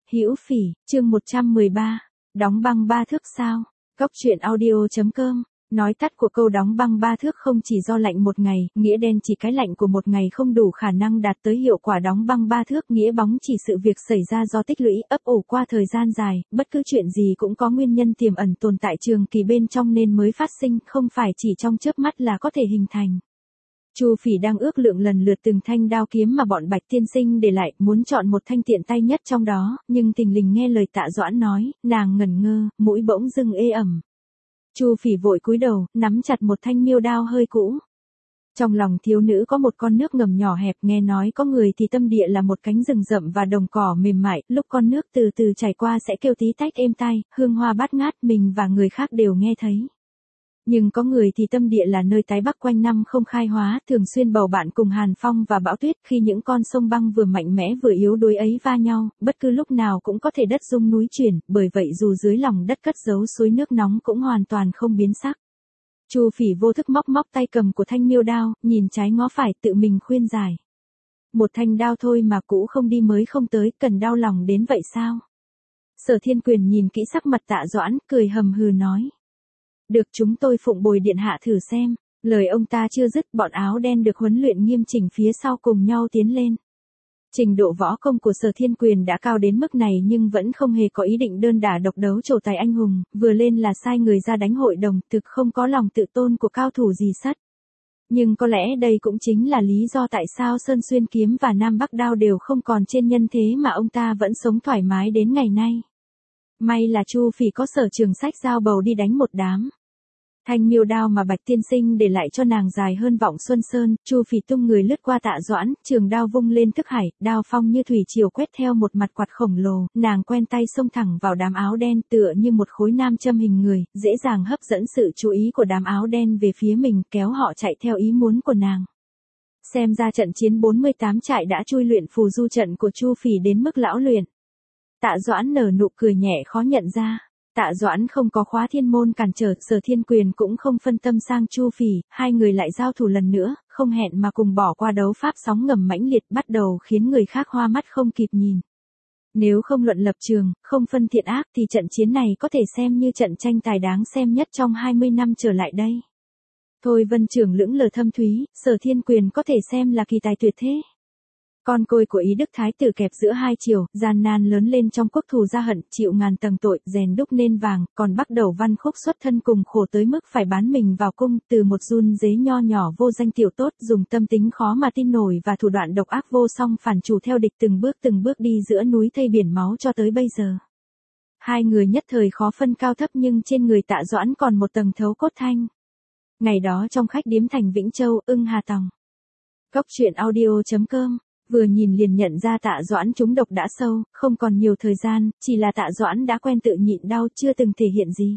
Hữu Phỉ, chương 113. Đóng băng ba thước sao? Góc truyện audio.com. Nói tắt của câu đóng băng ba thước không chỉ do lạnh một ngày, nghĩa đen chỉ cái lạnh của một ngày không đủ khả năng đạt tới hiệu quả đóng băng ba thước, nghĩa bóng chỉ sự việc xảy ra do tích lũy, ấp ủ qua thời gian dài, bất cứ chuyện gì cũng có nguyên nhân tiềm ẩn tồn tại trường kỳ bên trong nên mới phát sinh, không phải chỉ trong chớp mắt là có thể hình thành. Chu Phỉ đang ước lượng lần lượt từng thanh đao kiếm mà bọn Bạch tiên sinh để lại, muốn chọn một thanh tiện tay nhất trong đó, nhưng thình lình nghe lời Tạ Doãn nói, nàng ngẩn ngơ, mũi bỗng dưng ê ẩm. Chu Phỉ vội cúi đầu, nắm chặt một thanh miêu đao hơi cũ. Trong lòng thiếu nữ có một con nước ngầm nhỏ hẹp, nghe nói có người thì tâm địa là một cánh rừng rậm và đồng cỏ mềm mại, lúc con nước từ từ chảy qua sẽ kêu tí tách êm tai, hương hoa bát ngát, mình và người khác đều nghe thấy. Nhưng có người thì tâm địa là nơi tái bắc quanh năm không khai hóa, thường xuyên bầu bạn cùng hàn phong và bão tuyết, khi những con sông băng vừa mạnh mẽ vừa yếu đuối ấy va nhau, bất cứ lúc nào cũng có thể đất rung núi chuyển, bởi vậy dù dưới lòng đất cất giấu suối nước nóng cũng hoàn toàn không biến sắc. Chu Phỉ vô thức móc tay cầm của thanh miêu đao, nhìn trái ngó phải, tự mình khuyên giải. Một thanh đao thôi mà cũ không đi mới không tới, cần đau lòng đến vậy sao? Sở Thiên Quyền nhìn kỹ sắc mặt Tạ Doãn, cười hầm hừ nói. Được, chúng tôi phụng bồi điện hạ thử xem. Lời ông ta chưa dứt, bọn áo đen được huấn luyện nghiêm chỉnh phía sau cùng nhau tiến lên. Trình độ võ công của Sở Thiên Quyền đã cao đến mức này nhưng vẫn không hề có ý định đơn đả độc đấu trổ tài anh hùng, vừa lên là sai người ra đánh hội đồng, thực không có lòng tự tôn của cao thủ gì sắt. Nhưng có lẽ đây cũng chính là lý do tại sao Sơn Xuyên kiếm và Nam Bắc đao đều không còn trên nhân thế mà ông ta vẫn sống thoải mái đến ngày nay. May là Chu Phỉ có sở trường sách dao bầu đi đánh một đám. Thanh miêu đao mà Bạch tiên sinh để lại cho nàng dài hơn Vọng Xuân Sơn, Chu Phỉ tung người lướt qua Tạ Doãn, trường đao vung lên thức hải, đao phong như thủy triều quét theo một mặt quạt khổng lồ, nàng quen tay xông thẳng vào đám áo đen tựa như một khối nam châm hình người, dễ dàng hấp dẫn sự chú ý của đám áo đen về phía mình, kéo họ chạy theo ý muốn của nàng. Xem ra trận chiến 48 trại đã chui luyện phù du trận của Chu Phỉ đến mức lão luyện. Tạ Doãn nở nụ cười nhẹ khó nhận ra. Tạ Doãn không có khóa thiên môn cản trở, Sở Thiên Quyền cũng không phân tâm sang Chu Phỉ, hai người lại giao thủ lần nữa, không hẹn mà cùng bỏ qua đấu pháp sóng ngầm mãnh liệt, bắt đầu khiến người khác hoa mắt không kịp nhìn. Nếu không luận lập trường, không phân thiện ác thì trận chiến này có thể xem như trận tranh tài đáng xem nhất trong 20 năm trở lại đây. Thôi Vân Trưởng lững lờ thâm thúy, Sở Thiên Quyền có thể xem là kỳ tài tuyệt thế. Con côi của Ý Đức Thái tử kẹp giữa hai chiều, gian nan lớn lên trong quốc thù gia hận, chịu ngàn tầng tội, rèn đúc nên vàng, còn bắt đầu văn khúc xuất thân cùng khổ tới mức phải bán mình vào cung, từ một run dế nho nhỏ vô danh tiểu tốt, dùng tâm tính khó mà tin nổi và thủ đoạn độc ác vô song phản chủ theo địch từng bước đi giữa núi thây biển máu cho tới bây giờ. Hai người nhất thời khó phân cao thấp nhưng trên người Tạ Doãn còn một tầng thấu cốt thanh. Ngày đó trong khách điếm thành Vĩnh Châu, Ưng Hà Tòng. Góc truyện audio.com. Vừa nhìn liền nhận ra Tạ Doãn trúng độc đã sâu, không còn nhiều thời gian, chỉ là Tạ Doãn đã quen tự nhịn đau chưa từng thể hiện gì.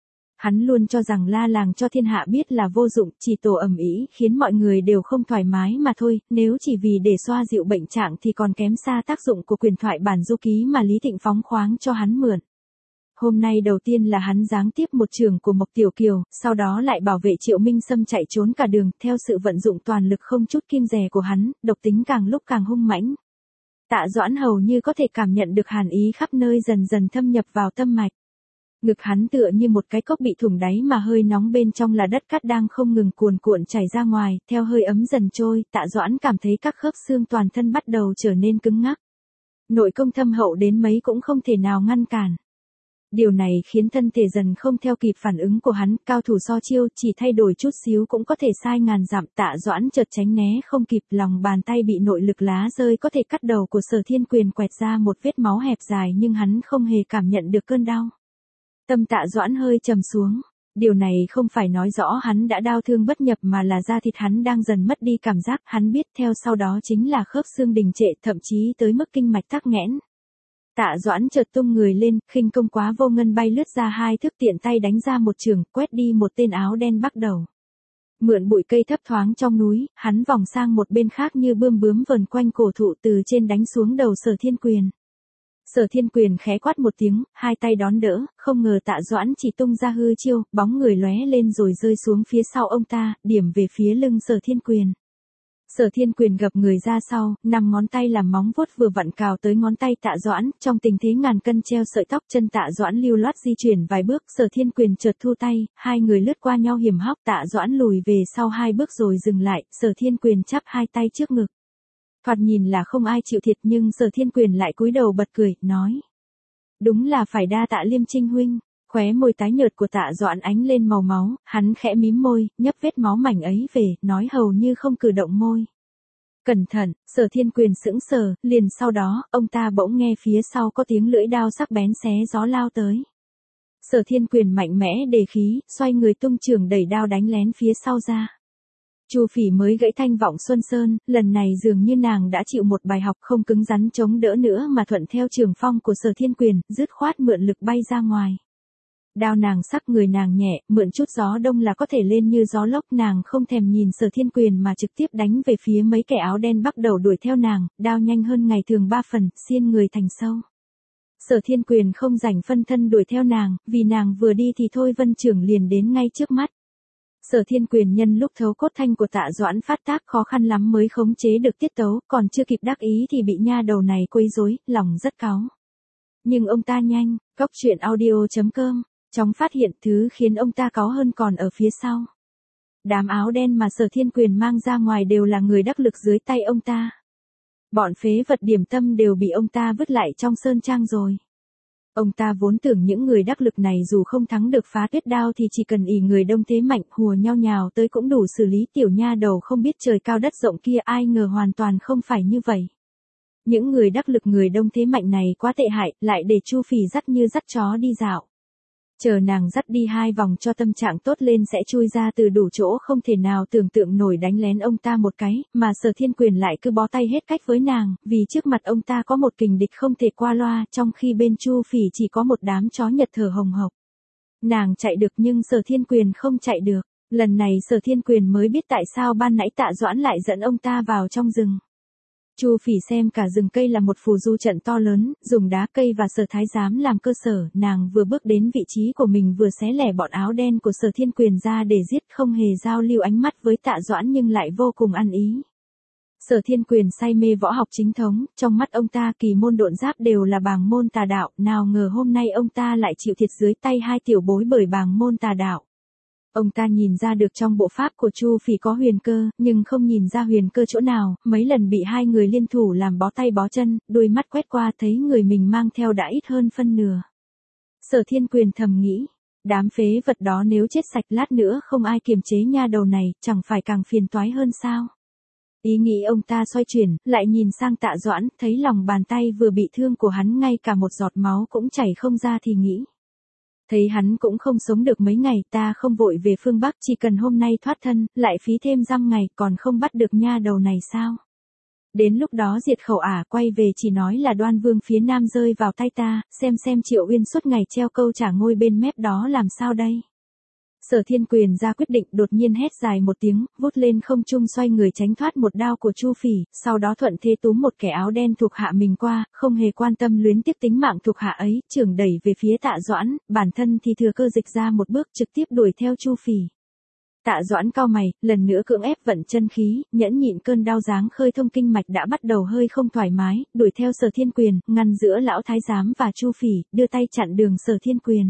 Hắn luôn cho rằng la làng cho thiên hạ biết là vô dụng, chỉ tổ ầm ĩ khiến mọi người đều không thoải mái mà thôi, nếu chỉ vì để xoa dịu bệnh trạng thì còn kém xa tác dụng của quyền thoại bản du ký mà Lý Thịnh phóng khoáng cho hắn mượn. Hôm nay đầu tiên là hắn giáng tiếp một trường của Mộc Tiểu Kiều, sau đó lại bảo vệ Triệu Minh Sâm chạy trốn cả đường, theo sự vận dụng toàn lực không chút kiêng dè của hắn, độc tính càng lúc càng hung mãnh. Tạ Doãn hầu như có thể cảm nhận được hàn ý khắp nơi dần dần thâm nhập vào tâm mạch. Ngực hắn tựa như một cái cốc bị thủng đáy mà hơi nóng bên trong là đất cát đang không ngừng cuồn cuộn chảy ra ngoài, theo hơi ấm dần trôi, Tạ Doãn cảm thấy các khớp xương toàn thân bắt đầu trở nên cứng ngắc. Nội công thâm hậu đến mấy cũng không thể nào ngăn cản. Điều này khiến thân thể dần không theo kịp phản ứng của hắn, cao thủ so chiêu, chỉ thay đổi chút xíu cũng có thể sai ngàn dặm. Tạ Doãn chợt tránh né không kịp, lòng bàn tay bị nội lực lá rơi có thể cắt đầu của Sở Thiên Quyền quẹt ra một vết máu hẹp dài nhưng hắn không hề cảm nhận được cơn đau. Tâm Tạ Doãn hơi trầm xuống. Điều này không phải nói rõ hắn đã đau thương bất nhập mà là da thịt hắn đang dần mất đi cảm giác, hắn biết theo sau đó chính là khớp xương đình trệ, thậm chí tới mức kinh mạch tắc nghẽn. Tạ Doãn chợt tung người lên, khinh công quá vô ngân bay lướt ra hai thước, tiện tay đánh ra một chưởng, quét đi một tên áo đen bắt đầu. Mượn bụi cây thấp thoáng trong núi, hắn vòng sang một bên khác như bươm bướm vờn quanh cổ thụ, từ trên đánh xuống đầu Sở Thiên Quyền. Sở Thiên Quyền khẽ quát một tiếng, hai tay đón đỡ, không ngờ Tạ Doãn chỉ tung ra hư chiêu, bóng người lóe lên rồi rơi xuống phía sau ông ta, điểm về phía lưng Sở Thiên Quyền. Sở Thiên Quyền gập người ra sau, 5 ngón tay làm móng vuốt vừa vặn cào tới ngón tay Tạ Doãn, trong tình thế ngàn cân treo sợi tóc, chân Tạ Doãn lưu loát di chuyển vài bước, Sở Thiên Quyền chợt thu tay, hai người lướt qua nhau hiểm hóc, Tạ Doãn lùi về sau 2 bước rồi dừng lại, Sở Thiên Quyền chắp hai tay trước ngực. Thoạt nhìn là không ai chịu thiệt nhưng Sở Thiên Quyền lại cúi đầu bật cười, nói: "Đúng là phải đa tạ Liêm Trinh huynh." Khóe môi tái nhợt của Tạ Doãn ánh lên màu máu, hắn khẽ mím môi, nhấp vết máu mảnh ấy về, nói hầu như không cử động môi. "Cẩn thận." Sở Thiên Quyền sững sờ, liền sau đó, ông ta bỗng nghe phía sau có tiếng lưỡi đao sắc bén xé gió lao tới. Sở Thiên Quyền mạnh mẽ đề khí, xoay người tung chưởng đẩy đao đánh lén phía sau ra. Chu Phỉ mới gãy thanh vọng Xuân Sơn, lần này dường như nàng đã chịu một bài học, không cứng rắn chống đỡ nữa mà thuận theo trường phong của Sở Thiên Quyền, dứt khoát mượn lực bay ra ngoài. Đao nàng sắc, người nàng nhẹ, mượn chút gió đông là có thể lên như gió lốc, nàng không thèm nhìn Sở Thiên Quyền mà trực tiếp đánh về phía mấy kẻ áo đen bắt đầu đuổi theo nàng, đao nhanh hơn ngày thường 3 phần, xiên người thành sâu. Sở Thiên Quyền không rảnh phân thân đuổi theo nàng, vì nàng vừa đi thì Thôi Vân Trưởng liền đến ngay trước mắt. Sở Thiên Quyền nhân lúc thấu cốt thanh của Tạ Doãn phát tác khó khăn lắm mới khống chế được tiết tấu, còn chưa kịp đắc ý thì bị nha đầu này quấy rối, lòng rất cáu. Nhưng ông ta nhanh, Cốc.audio.com, chóng phát hiện thứ khiến ông ta cáu hơn còn ở phía sau. Đám áo đen mà Sở Thiên Quyền mang ra ngoài đều là người đắc lực dưới tay ông ta. Bọn phế vật điểm tâm đều bị ông ta vứt lại trong sơn trang rồi. Ông ta vốn tưởng những người đắc lực này dù không thắng được Phá Tuyết Đao thì chỉ cần ỷ người đông thế mạnh hùa nhau nhào tới cũng đủ xử lý tiểu nha đầu không biết trời cao đất rộng kia, ai ngờ hoàn toàn không phải như vậy. Những người đắc lực người đông thế mạnh này quá tệ hại, lại để Chu Phỉ dắt như dắt chó đi dạo. Chờ nàng dắt đi 2 vòng cho tâm trạng tốt lên sẽ chui ra từ đủ chỗ, không thể nào tưởng tượng nổi đánh lén ông ta một cái, mà Sở Thiên Quyền lại cứ bó tay hết cách với nàng, vì trước mặt ông ta có một kình địch không thể qua loa, trong khi bên Chu Phỉ chỉ có một đám chó Nhật thở hồng hộc. Nàng chạy được nhưng Sở Thiên Quyền không chạy được, lần này Sở Thiên Quyền mới biết tại sao ban nãy Tạ Doãn lại dẫn ông ta vào trong rừng. Chu Phỉ xem cả rừng cây là một phù du trận to lớn, dùng đá cây và Sở Thái Giám làm cơ sở, nàng vừa bước đến vị trí của mình vừa xé lẻ bọn áo đen của Sở Thiên Quyền ra để giết, không hề giao lưu ánh mắt với Tạ Doãn nhưng lại vô cùng ăn ý. Sở Thiên Quyền say mê võ học chính thống, trong mắt ông ta kỳ môn độn giáp đều là bàng môn tà đạo, nào ngờ hôm nay ông ta lại chịu thiệt dưới tay 2 tiểu bối bởi bàng môn tà đạo. Ông ta nhìn ra được trong bộ pháp của Chu Phỉ có huyền cơ, nhưng không nhìn ra huyền cơ chỗ nào, mấy lần bị 2 người liên thủ làm bó tay bó chân, đôi mắt quét qua thấy người mình mang theo đã ít hơn phân nửa. Sở Thiên Quyền thầm nghĩ, đám phế vật đó nếu chết sạch lát nữa không ai kiềm chế nha đầu này, chẳng phải càng phiền toái hơn sao? Ý nghĩ ông ta xoay chuyển, lại nhìn sang Tạ Doãn, thấy lòng bàn tay vừa bị thương của hắn ngay cả một giọt máu cũng chảy không ra thì nghĩ. Thấy hắn cũng không sống được mấy ngày, ta không vội về phương Bắc, chỉ cần hôm nay thoát thân, lại phí thêm dăm ngày, còn không bắt được nha đầu này sao? Đến lúc đó diệt khẩu quay về chỉ nói là Đoan Vương phía Nam rơi vào tay ta, xem Triệu Uyên suốt ngày treo câu trả ngôi bên mép đó làm sao đây? Sở Thiên Quyền ra quyết định, đột nhiên hét dài một tiếng, vút lên không trung xoay người tránh thoát một đao của Chu Phỉ, sau đó thuận thế túm một kẻ áo đen thuộc hạ mình qua, không hề quan tâm luyến tiếc tính mạng thuộc hạ ấy, chưởng đẩy về phía Tạ Doãn, bản thân thì thừa cơ dịch ra một bước trực tiếp đuổi theo Chu Phỉ. Tạ Doãn cau mày, lần nữa cưỡng ép vận chân khí, nhẫn nhịn cơn đau dáng khơi thông kinh mạch đã bắt đầu hơi không thoải mái, đuổi theo Sở Thiên Quyền, ngăn giữa lão thái giám và Chu Phỉ, đưa tay chặn đường Sở Thiên Quyền.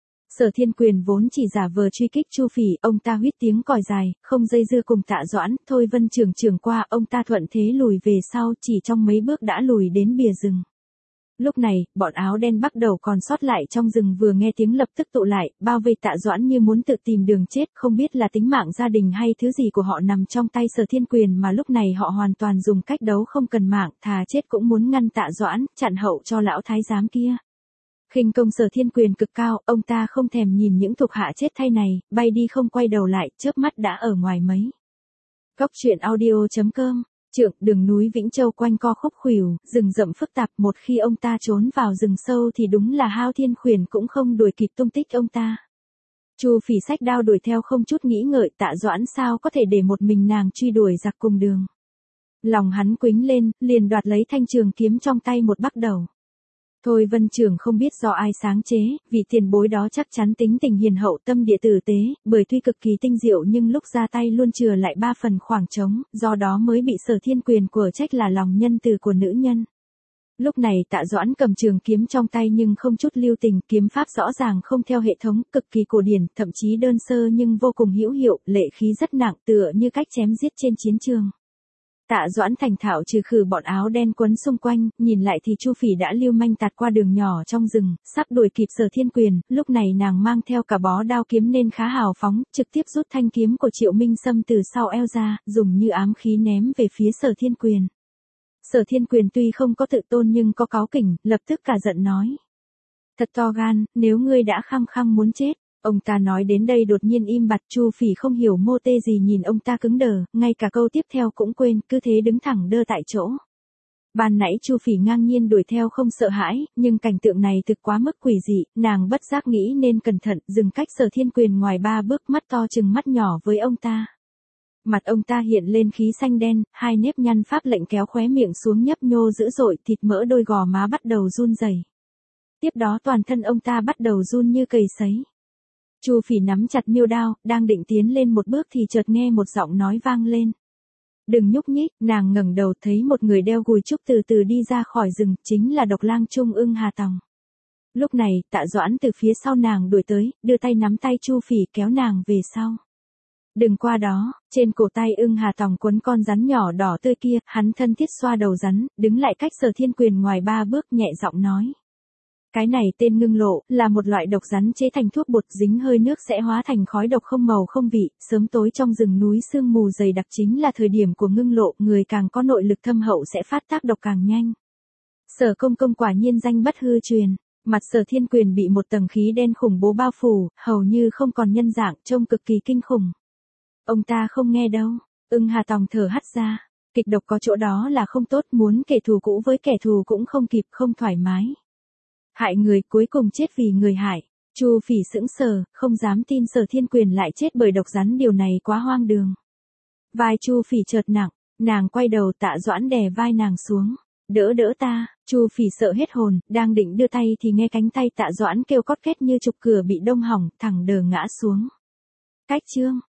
Sở Thiên Quyền vốn chỉ giả vờ truy kích Chu Phỉ, ông ta huýt tiếng còi dài, không dây dưa cùng Tạ Doãn, Thôi Vân trưởng qua, ông ta thuận thế lùi về sau, chỉ trong mấy bước đã lùi đến bìa rừng. Lúc này, bọn áo đen bắt đầu còn sót lại trong rừng vừa nghe tiếng lập tức tụ lại, bao vây Tạ Doãn như muốn tự tìm đường chết, không biết là tính mạng gia đình hay thứ gì của họ nằm trong tay Sở Thiên Quyền mà lúc này họ hoàn toàn dùng cách đấu không cần mạng, thà chết cũng muốn ngăn Tạ Doãn, chặn hậu cho lão thái giám kia. Khinh công Sở Thiên Quyền cực cao, ông ta không thèm nhìn những thuộc hạ chết thay này, bay đi không quay đầu lại, chớp mắt đã ở ngoài mấy. Cốc.audio.com, Trượng, đường núi Vĩnh Châu quanh co khúc khuỷu, rừng rậm phức tạp, một khi ông ta trốn vào rừng sâu thì đúng là Hao Thiên Khuyển cũng không đuổi kịp tung tích ông ta. Chu Phỉ xách đao đuổi theo không chút nghĩ ngợi, Tạ Doãn sao có thể để một mình nàng truy đuổi giặc cùng đường. Lòng hắn quĩnh lên, liền đoạt lấy thanh trường kiếm trong tay một bắt đầu. Thôi Vân Trường không biết do ai sáng chế, vị tiền bối đó chắc chắn tính tình hiền hậu tâm địa tử tế, bởi tuy cực kỳ tinh diệu nhưng lúc ra tay luôn chừa lại 3 phần khoảng trống, do đó mới bị Sở Thiên Quyền của trách là lòng nhân từ của nữ nhân. Lúc này Tạ Doãn cầm trường kiếm trong tay nhưng không chút lưu tình, kiếm pháp rõ ràng không theo hệ thống, cực kỳ cổ điển, thậm chí đơn sơ nhưng vô cùng hữu hiệu, lệ khí rất nặng, tựa như cách chém giết trên chiến trường. Tạ Doãn thành thạo trừ khử bọn áo đen quấn xung quanh, nhìn lại thì Chu Phỉ đã lưu manh tạt qua đường nhỏ trong rừng, sắp đuổi kịp Sở Thiên Quyền, lúc này nàng mang theo cả bó đao kiếm nên khá hào phóng, trực tiếp rút thanh kiếm của Triệu Minh Sâm từ sau eo ra, dùng như ám khí ném về phía Sở Thiên Quyền. Sở Thiên Quyền tuy không có tự tôn nhưng có cáu kỉnh, lập tức cả giận nói. Thật to gan, nếu ngươi đã khăng khăng muốn chết. Ông ta nói đến đây đột nhiên im bặt, Chu Phỉ không hiểu mô tê gì nhìn ông ta cứng đờ, ngay cả câu tiếp theo cũng quên, cứ thế đứng thẳng đơ tại chỗ. Ban nãy Chu Phỉ ngang nhiên đuổi theo không sợ hãi, nhưng cảnh tượng này thực quá mức quỷ dị, nàng bất giác nghĩ nên cẩn thận, dừng cách Sở Thiên Quyền ngoài 3 bước, mắt to chừng mắt nhỏ với ông ta. Mặt ông ta hiện lên khí xanh đen, hai nếp nhăn pháp lệnh kéo khóe miệng xuống nhấp nhô dữ dội, thịt mỡ đôi gò má bắt đầu run rẩy. Tiếp đó toàn thân ông ta bắt đầu run như cầy sấy. Chu Phỉ nắm chặt miêu đao, đang định tiến lên một bước thì chợt nghe một giọng nói vang lên. Đừng nhúc nhích, nàng ngẩng đầu thấy một người đeo gùi trúc từ từ đi ra khỏi rừng, chính là Độc Lang Trung Ưng Hà Tòng. Lúc này, Tạ Doãn từ phía sau nàng đuổi tới, đưa tay nắm tay Chu Phỉ kéo nàng về sau. Đừng qua đó, trên cổ tay Ưng Hà Tòng quấn con rắn nhỏ đỏ tươi kia, hắn thân thiết xoa đầu rắn, đứng lại cách Sở Thiên Quyền ngoài 3 bước nhẹ giọng nói. Cái này tên ngưng lộ, là một loại độc rắn chế thành thuốc bột, dính hơi nước sẽ hóa thành khói độc không màu không vị, sớm tối trong rừng núi sương mù dày đặc chính là thời điểm của ngưng lộ, người càng có nội lực thâm hậu sẽ phát tác độc càng nhanh. Sở công công quả nhiên danh bất hư truyền, mặt Sở Thiên Quyền bị một tầng khí đen khủng bố bao phủ, hầu như không còn nhân dạng, trông cực kỳ kinh khủng. Ông ta không nghe đâu, Ưng Hà Tòng thở hắt ra, kịch độc có chỗ đó là không tốt, muốn kẻ thù cũ với kẻ thù cũng không kịp, không thoải mái. Hại người cuối cùng chết vì người hại. Chu Phỉ sững sờ, không dám tin Sở Thiên Quyền lại chết bởi độc rắn, điều này quá hoang đường. Vai Chu Phỉ chợt nặng, nàng quay đầu, Tạ Doãn đè vai nàng xuống. Đỡ ta, Chu Phỉ sợ hết hồn, đang định đưa tay thì nghe cánh tay Tạ Doãn kêu cót két như trục cửa bị đông hỏng, thẳng đờ ngã xuống. Cách chương.